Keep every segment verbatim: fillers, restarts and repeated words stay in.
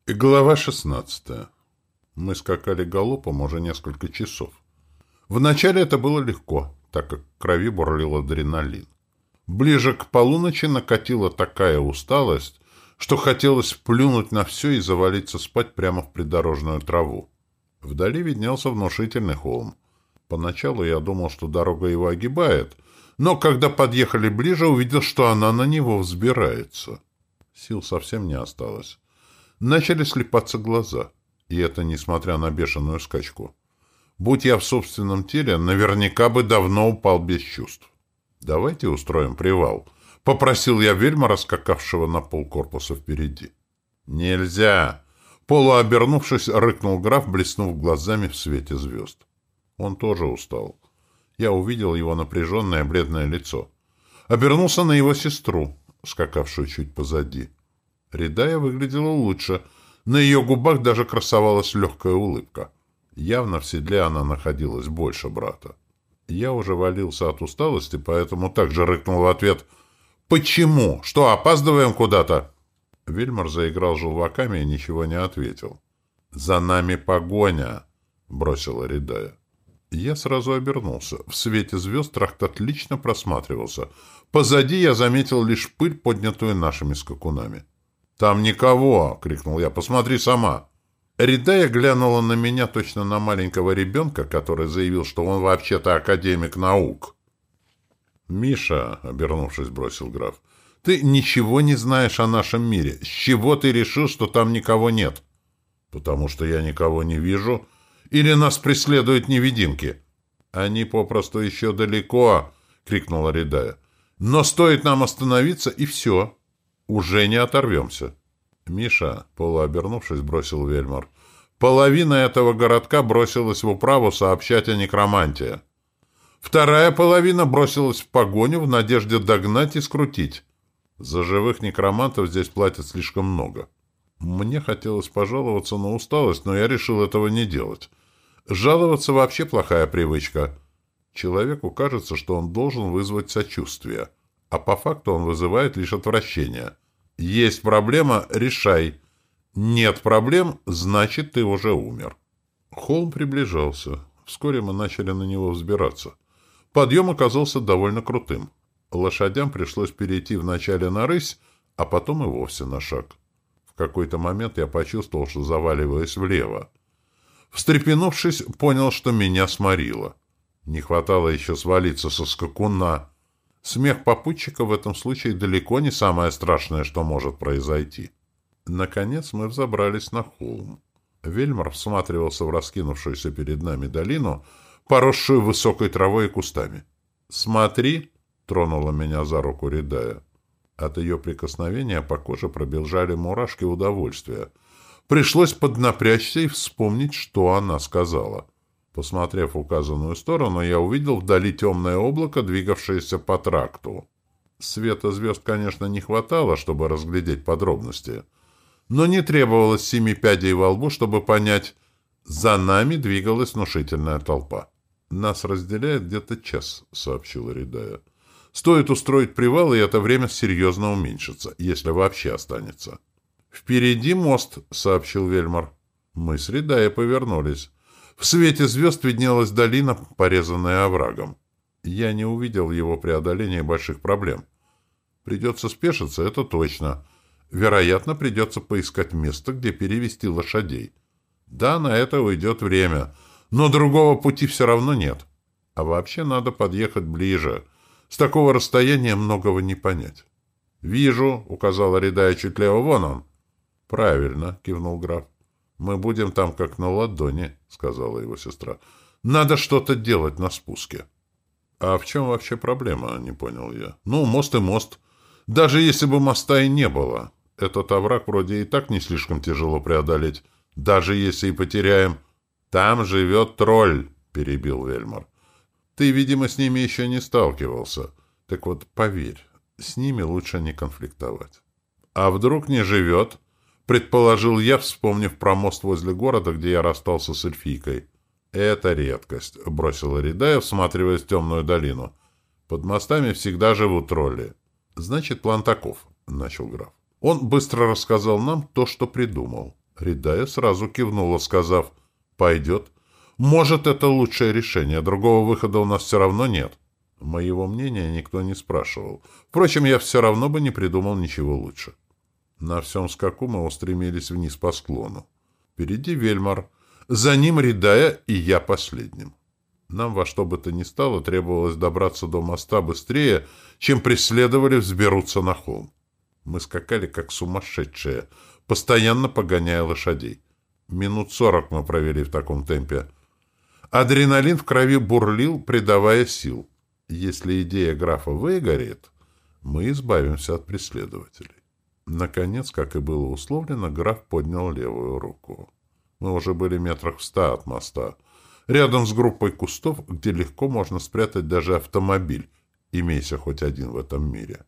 И глава шестнадцатая. Мы скакали галопом уже несколько часов. Вначале это было легко, так как в крови бурлил адреналин. Ближе к полуночи накатила такая усталость, что хотелось плюнуть на все и завалиться спать прямо в придорожную траву. Вдали виднелся внушительный холм. Поначалу я думал, что дорога его огибает, но когда подъехали ближе, увидел, что она на него взбирается. Сил совсем не осталось. Начали слепаться глаза, и это несмотря на бешеную скачку. Будь я в собственном теле, наверняка бы давно упал без чувств. «Давайте устроим привал», — попросил я Вельмара, скакавшего на полкорпуса впереди. «Нельзя!» — полуобернувшись, рыкнул граф, блеснув глазами в свете звезд. Он тоже устал. Я увидел его напряженное бледное лицо. Обернулся на его сестру, скакавшую чуть позади. Ридая выглядела лучше. На ее губах даже красовалась легкая улыбка. Явно в седле она находилась больше брата. Я уже валился от усталости, поэтому также рыкнул в ответ: «Почему? Что, опаздываем куда-то?» Вельмар заиграл желваками и ничего не ответил. «За нами погоня!» — бросила Ридая. Я сразу обернулся. В свете звезд тракт отлично просматривался. Позади я заметил лишь пыль, поднятую нашими скакунами. «Там никого!» — крикнул я. «Посмотри сама!» Ридая глянула на меня точно на маленького ребенка, который заявил, что он вообще-то академик наук. «Миша!» — обернувшись, бросил граф. «Ты ничего не знаешь о нашем мире. С чего ты решил, что там никого нет?» «Потому что я никого не вижу. Или нас преследуют невидимки?» «Они попросту еще далеко!» — крикнула Ридая. «Но стоит нам остановиться, и все. Уже не оторвемся». «Миша», — полуобернувшись, бросил Вельмар, — «половина этого городка бросилась в управу сообщать о некромантии. Вторая половина бросилась в погоню в надежде догнать и скрутить. За живых некромантов здесь платят слишком много». Мне хотелось пожаловаться на усталость, но я решил этого не делать. Жаловаться вообще плохая привычка. Человеку кажется, что он должен вызвать сочувствие, а по факту он вызывает лишь отвращение. Есть проблема — решай. Нет проблем — значит, ты уже умер. Холм приближался. Вскоре мы начали на него взбираться. Подъем оказался довольно крутым. Лошадям пришлось перейти вначале на рысь, а потом и вовсе на шаг. В какой-то момент я почувствовал, что заваливаюсь влево. Встрепенувшись, понял, что меня сморило. Не хватало еще свалиться со скакуна. Смех попутчика в этом случае далеко не самое страшное, что может произойти. Наконец мы взобрались на холм. Вельмар всматривался в раскинувшуюся перед нами долину, поросшую высокой травой и кустами. «Смотри!» — тронула меня за руку Ридая. От ее прикосновения по коже пробежали мурашки удовольствия. Пришлось поднапрячься и вспомнить, что она сказала. Посмотрев в указанную сторону, я увидел вдали темное облако, двигавшееся по тракту. Света звезд, конечно, не хватало, чтобы разглядеть подробности, но не требовалось семи пядей во лбу, чтобы понять, за нами двигалась внушительная толпа. «Нас разделяет где-то час», — сообщила Ридая. «Стоит устроить привал, и это время серьезно уменьшится, если вообще останется». «Впереди мост», — сообщил Вельмар. Мы с Ридая повернулись. В свете звезд виднелась долина, порезанная оврагом. Я не увидел в его преодолении больших проблем. Придется спешиться, это точно. Вероятно, придется поискать место, где перевести лошадей. Да, на это уйдет время, но другого пути все равно нет. А вообще надо подъехать ближе. С такого расстояния многого не понять. «Вижу», — указала Ридая чуть лево, — «вон он». «Правильно», — кивнул граф. «Мы будем там как на ладони», — сказала его сестра. «Надо что-то делать на спуске». «А в чем вообще проблема?» — не понял я. «Ну, мост и мост. Даже если бы моста и не было. Этот овраг вроде и так не слишком тяжело преодолеть. Даже если и потеряем...» «Там живет тролль», — перебил Вельмар. «Ты, видимо, с ними еще не сталкивался. Так вот, поверь, с ними лучше не конфликтовать». «А вдруг не живет?» — предположил я, вспомнив про мост возле города, где я расстался с эльфийкой. «Это редкость», — бросила Ридая, всматриваясь в темную долину. «Под мостами всегда живут тролли». «Значит, план таков», — начал граф. Он быстро рассказал нам то, что придумал. Ридая сразу кивнула, сказав: «Пойдет. Может, это лучшее решение. Другого выхода у нас все равно нет». Моего мнения никто не спрашивал. Впрочем, я все равно бы не придумал ничего лучше. На всем скаку мы устремились вниз по склону. Впереди Вельмар, за ним Ридая и я последним. Нам во что бы то ни стало требовалось добраться до моста быстрее, чем преследовали взберутся на холм. Мы скакали как сумасшедшие, постоянно погоняя лошадей. Минут сорок мы провели в таком темпе. Адреналин в крови бурлил, придавая сил. Если идея графа выгорит, мы избавимся от преследователей. Наконец, как и было условлено, граф поднял левую руку. Мы уже были метрах в ста от моста, рядом с группой кустов, где легко можно спрятать даже автомобиль, имейся хоть один в этом мире.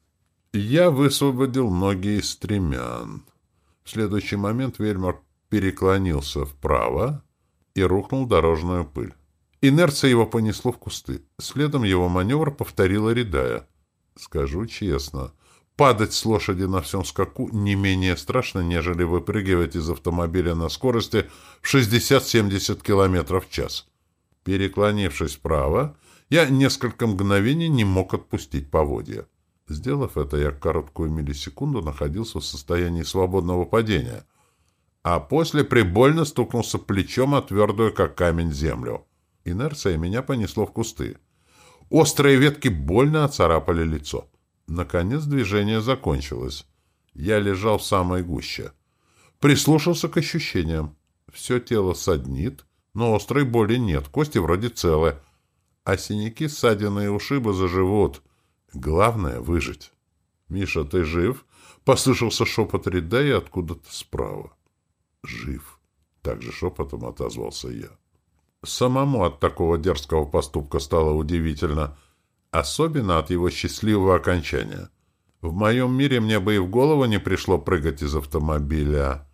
Я высвободил ноги из стремян. В следующий момент Вельмар переклонился вправо и рухнул в дорожную пыль. Инерция его понесло в кусты. Следом его маневр повторила Ридая. Скажу честно, падать с лошади на всем скаку не менее страшно, нежели выпрыгивать из автомобиля на скорости в шестьдесят-семьдесят километров в час. Переклонившись вправо, я несколько мгновений не мог отпустить поводья. Сделав это, я короткую миллисекунду находился в состоянии свободного падения, а после прибольно стукнулся плечом о твердую, как камень, землю. Инерция меня понесло в кусты. Острые ветки больно оцарапали лицо. Наконец движение закончилось. Я лежал в самой гуще. Прислушался к ощущениям. Все тело саднит, но острой боли нет, кости вроде целы. А синяки, ссадины и ушибы заживут. Главное — выжить. «Миша, ты жив?» — послышался шепот Ридая откуда-то справа. «Жив», — также шепотом отозвался я. Самому от такого дерзкого поступка стало удивительно, особенно от его счастливого окончания. В моем мире мне бы и в голову не пришло прыгать из автомобиля.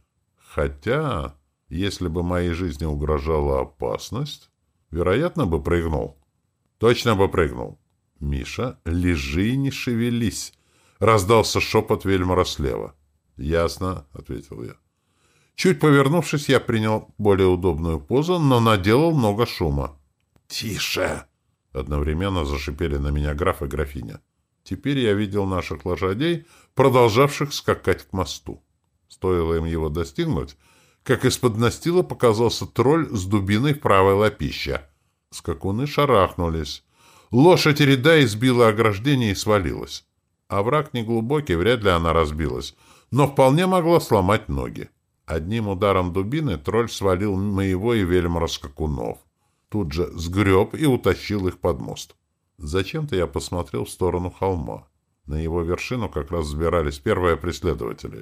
Хотя, если бы моей жизни угрожала опасность, вероятно, бы прыгнул. Точно бы прыгнул. «Миша, лежи и не шевелись!» — раздался шепот Вельмара слева. «Ясно», — ответил я. Чуть повернувшись, я принял более удобную позу, но наделал много шума. «Тише!» — одновременно зашипели на меня граф и графиня. Теперь я видел наших лошадей, продолжавших скакать к мосту. Стоило им его достигнуть, как из-под настила показался тролль с дубиной в правой лапище. Скакуны шарахнулись. Лошадь Ридая сбила ограждение и свалилась. Овраг неглубокий, вряд ли она разбилась, но вполне могла сломать ноги. Одним ударом дубины тролль свалил моего и Вельмара скакунов. Тут же сгреб и утащил их под мост. Зачем-то я посмотрел в сторону холма. На его вершину как раз взбирались первые преследователи.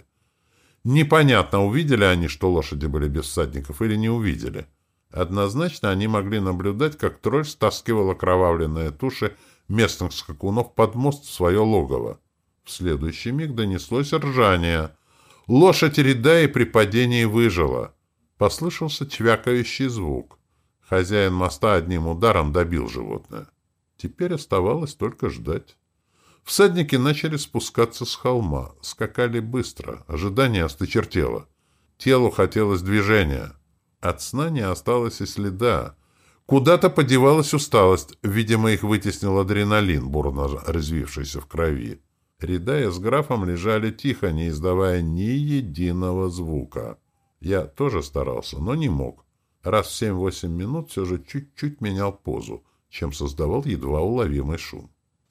Непонятно, увидели они, что лошади были без всадников, или не увидели. Однозначно они могли наблюдать, как тролль стаскивал окровавленные туши местных скакунов под мост в свое логово. В следующий миг донеслось ржание. Лошадь Ридая при падении выжила. Послышался чвякающий звук. Хозяин моста одним ударом добил животное. Теперь оставалось только ждать. Всадники начали спускаться с холма. Скакали быстро. Ожидание осточертело. Телу хотелось движения. От сна не осталось и следа. Куда-то подевалась усталость. Видимо, их вытеснил адреналин, бурно развившийся в крови. Ридая с графом лежали тихо, не издавая ни единого звука. Я тоже старался, но не мог. Раз в семь-восемь минут все же чуть-чуть менял позу, чем создавал едва уловимый шум.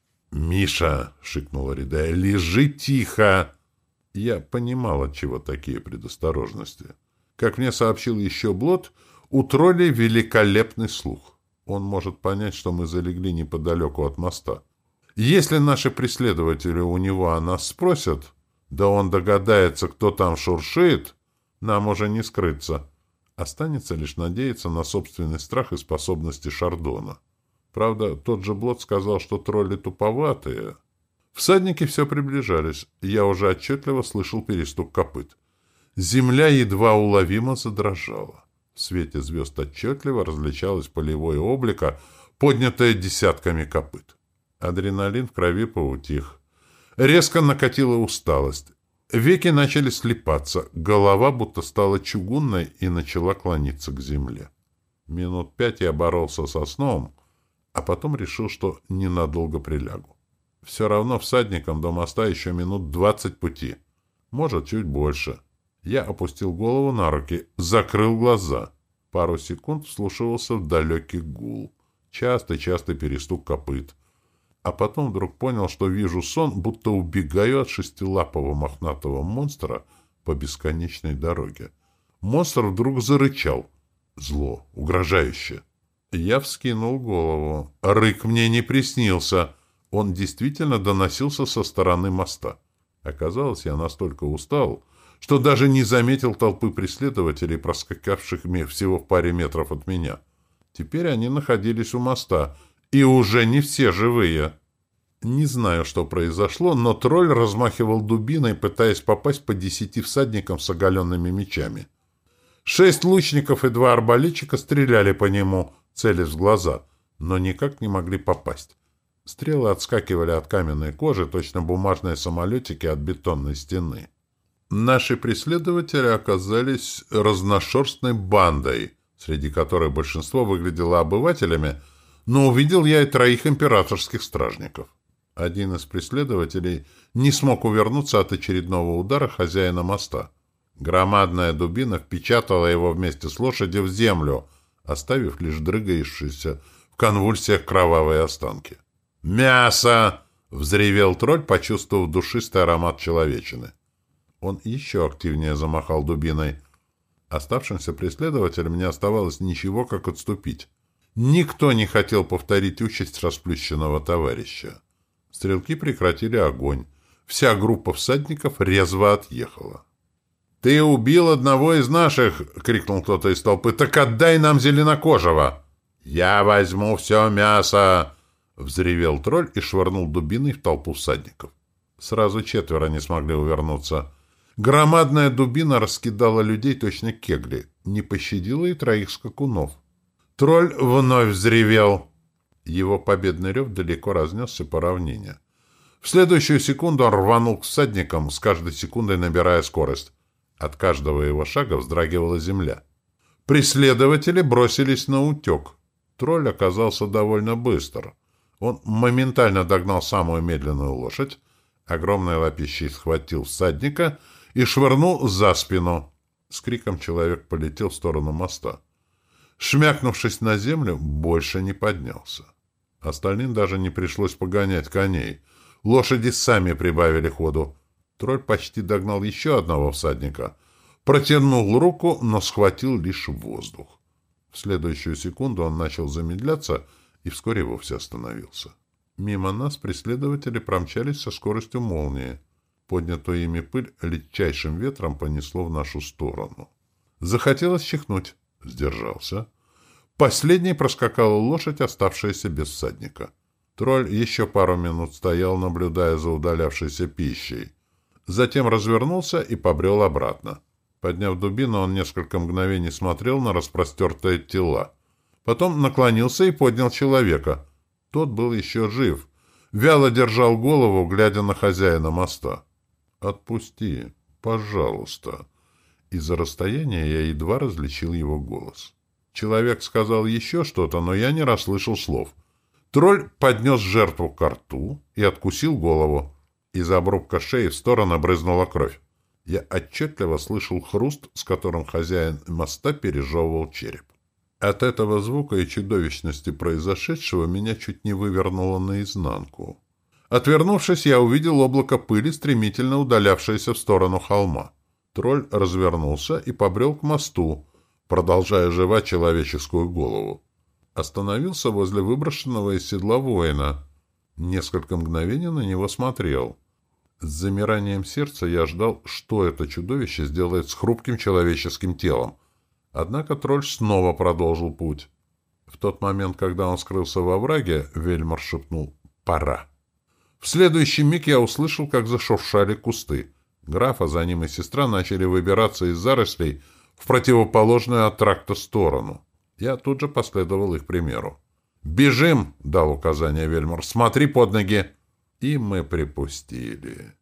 «Миша!» — шикнула Ридая. «Лежи тихо!» Я понимал, отчего такие предосторожности. Как мне сообщил еще Блот, у троллей великолепный слух. Он может понять, что мы залегли неподалеку от моста. Если наши преследователи у него о нас спросят, да он догадается, кто там шуршит, нам уже не скрыться. Останется лишь надеяться на собственный страх и способности Шардона. Правда, тот же Блот сказал, что тролли туповатые. Всадники все приближались. Я уже отчетливо слышал перестук копыт. Земля едва уловимо задрожала. В свете звезд отчетливо различалось полевое облако, поднятое десятками копыт. Адреналин в крови поутих. Резко накатила усталость. Веки начали слипаться, голова будто стала чугунной и начала клониться к земле. Минут пять я боролся со сном, а потом решил, что ненадолго прилягу. Все равно всадникам до моста еще минут двадцать пути. Может, чуть больше. Я опустил голову на руки, закрыл глаза. Пару секунд вслушивался в далекий гул. Частый-частый перестук копыт. А потом вдруг понял, что вижу сон, будто убегаю от шестилапого мохнатого монстра по бесконечной дороге. Монстр вдруг зарычал. Зло, угрожающе. Я вскинул голову. Рык мне не приснился. Он действительно доносился со стороны моста. Оказалось, я настолько устал, что даже не заметил толпы преследователей, проскакавших всего в паре метров от меня. Теперь они находились у моста, и уже не все живые. Не знаю, что произошло, но тролль размахивал дубиной, пытаясь попасть по десяти всадникам с оголенными мечами. Шесть лучников и два арбалетчика стреляли по нему, целясь в глаза, но никак не могли попасть. Стрелы отскакивали от каменной кожи, точно бумажные самолетики от бетонной стены. Наши преследователи оказались разношерстной бандой, среди которой большинство выглядело обывателями, но увидел я и троих императорских стражников. Один из преследователей не смог увернуться от очередного удара хозяина моста. Громадная дубина впечатала его вместе с лошадью в землю, оставив лишь дрыгающиеся в конвульсиях кровавые останки. «Мясо!» — взревел тролль, почувствовав душистый аромат человечины. Он еще активнее замахал дубиной. Оставшимся преследователям не оставалось ничего, как отступить. Никто не хотел повторить участь расплющенного товарища. Стрелки прекратили огонь. Вся группа всадников резво отъехала. «Ты убил одного из наших!» — крикнул кто-то из толпы. «Так отдай нам зеленокожего!» «Я возьму все мясо!» — взревел тролль и швырнул дубиной в толпу всадников. Сразу четверо не смогли увернуться. Громадная дубина раскидала людей точно кегли, не пощадила и троих скакунов. Тролль вновь взревел. Его победный рев далеко разнесся по равнине. В следующую секунду он рванул к всадникам, с каждой секундой набирая скорость. От каждого его шага вздрагивала земля. Преследователи бросились на утек. Тролль оказался довольно быстр. Он моментально догнал самую медленную лошадь, огромной лапищей схватил всадника и швырнул за спину. С криком человек полетел в сторону моста. Шмякнувшись на землю, больше не поднялся. Остальным даже не пришлось погонять коней. Лошади сами прибавили ходу. Тролль почти догнал еще одного всадника. Протянул руку, но схватил лишь воздух. В следующую секунду он начал замедляться и вскоре вовсе остановился. Мимо нас преследователи промчались со скоростью молнии. Поднятую ими пыль легчайшим ветром понесло в нашу сторону. Захотелось чихнуть. Сдержался. Последней проскакала лошадь, оставшаяся без всадника. Тролль еще пару минут стоял, наблюдая за удалявшейся пищей. Затем развернулся и побрел обратно. Подняв дубину, он несколько мгновений смотрел на распростертые тела. Потом наклонился и поднял человека. Тот был еще жив. Вяло держал голову, глядя на хозяина моста. «Отпусти, пожалуйста». Из-за расстояния я едва различил его голос. Человек сказал еще что-то, но я не расслышал слов. Тролль поднес жертву ко рту и откусил голову. Из обрубка шеи в сторону брызнула кровь. Я отчетливо слышал хруст, с которым хозяин моста пережевывал череп. От этого звука и чудовищности произошедшего меня чуть не вывернуло наизнанку. Отвернувшись, я увидел облако пыли, стремительно удалявшееся в сторону холма. Тролль развернулся и побрел к мосту, продолжая жевать человеческую голову. Остановился возле выброшенного из седла воина. Несколько мгновений на него смотрел. С замиранием сердца я ждал, что это чудовище сделает с хрупким человеческим телом. Однако тролль снова продолжил путь. В тот момент, когда он скрылся во враге, Вельмар шепнул «Пора». В следующий миг я услышал, как зашуршали кусты. Граф, а за ним и сестра начали выбираться из зарослей в противоположную от тракта сторону. Я тут же последовал их примеру. «Бежим!» — дал указание Вельмар. «Смотри под ноги!» И мы припустили.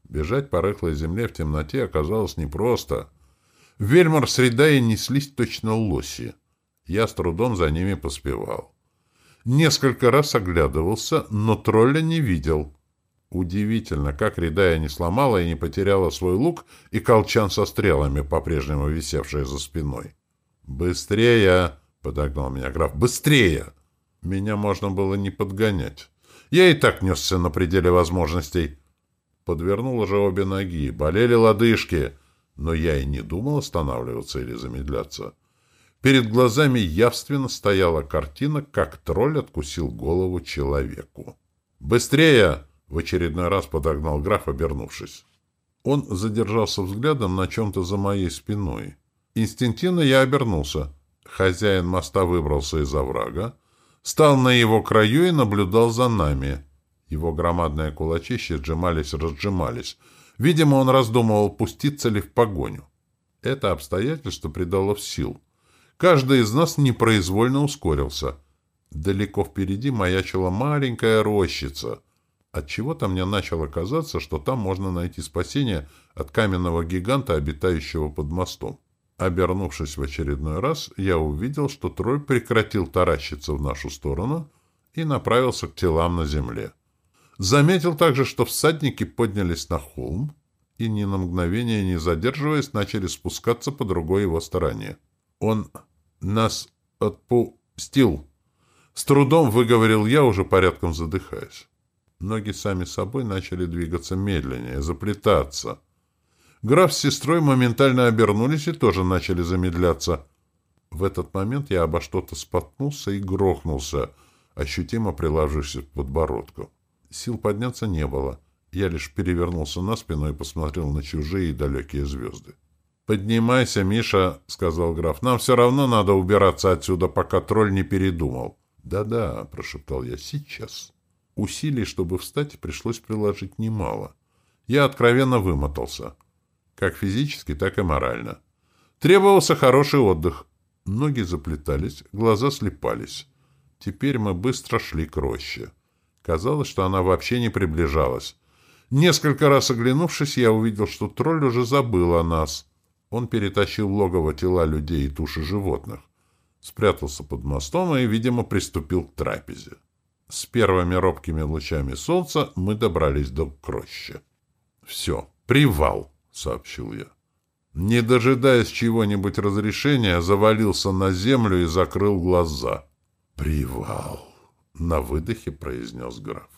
Бежать по рыхлой земле в темноте оказалось непросто. В Вельмар с Ридаей неслись точно лоси. Я с трудом за ними поспевал. Несколько раз оглядывался, но тролля не видел. Удивительно, как Ридая не сломала и не потеряла свой лук и колчан со стрелами, по-прежнему висевшие за спиной. «Быстрее!» — подогнал меня граф. «Быстрее!» Меня можно было не подгонять. Я и так несся на пределе возможностей. Подвернуло же обе ноги, болели лодыжки, но я и не думал останавливаться или замедляться. Перед глазами явственно стояла картина, как тролль откусил голову человеку. «Быстрее!» — в очередной раз подогнал граф, обернувшись. Он задержался взглядом на чем-то за моей спиной. Инстинктивно я обернулся. Хозяин моста выбрался из оврага, стал на его краю и наблюдал за нами. Его громадные кулачища сжимались и разжимались. Видимо, он раздумывал, пуститься ли в погоню. Это обстоятельство придало в сил. Каждый из нас непроизвольно ускорился. Далеко впереди маячила маленькая рощица. Отчего-то мне начало казаться, что там можно найти спасение от каменного гиганта, обитающего под мостом. Обернувшись в очередной раз, я увидел, что тролль прекратил таращиться в нашу сторону и направился к телам на земле. Заметил также, что всадники поднялись на холм и, ни на мгновение не задерживаясь, начали спускаться по другой его стороне. «Он нас отпустил!» С трудом выговорил я, уже порядком задыхаясь. Ноги сами собой начали двигаться медленнее, заплетаться. Граф с сестрой моментально обернулись и тоже начали замедляться. В этот момент я обо что-то споткнулся и грохнулся, ощутимо приложившись к подбородку. Сил подняться не было. Я лишь перевернулся на спину и посмотрел на чужие и далекие звезды. «Поднимайся, Миша», — сказал граф. «Нам все равно надо убираться отсюда, пока тролль не передумал». «Да-да», — прошептал я, — «сейчас». Усилий, чтобы встать, пришлось приложить немало. Я откровенно вымотался. Как физически, так и морально. Требовался хороший отдых. Ноги заплетались, глаза слипались. Теперь мы быстро шли к роще. Казалось, что она вообще не приближалась. Несколько раз оглянувшись, я увидел, что тролль уже забыл о нас. Он перетащил в логово тела людей и туши животных. Спрятался под мостом и, видимо, приступил к трапезе. С первыми робкими лучами солнца мы добрались до рощи. «Все, привал», — сообщил я. Не дожидаясь чего-нибудь разрешения, завалился на землю и закрыл глаза. «Привал», — на выдохе произнес граф.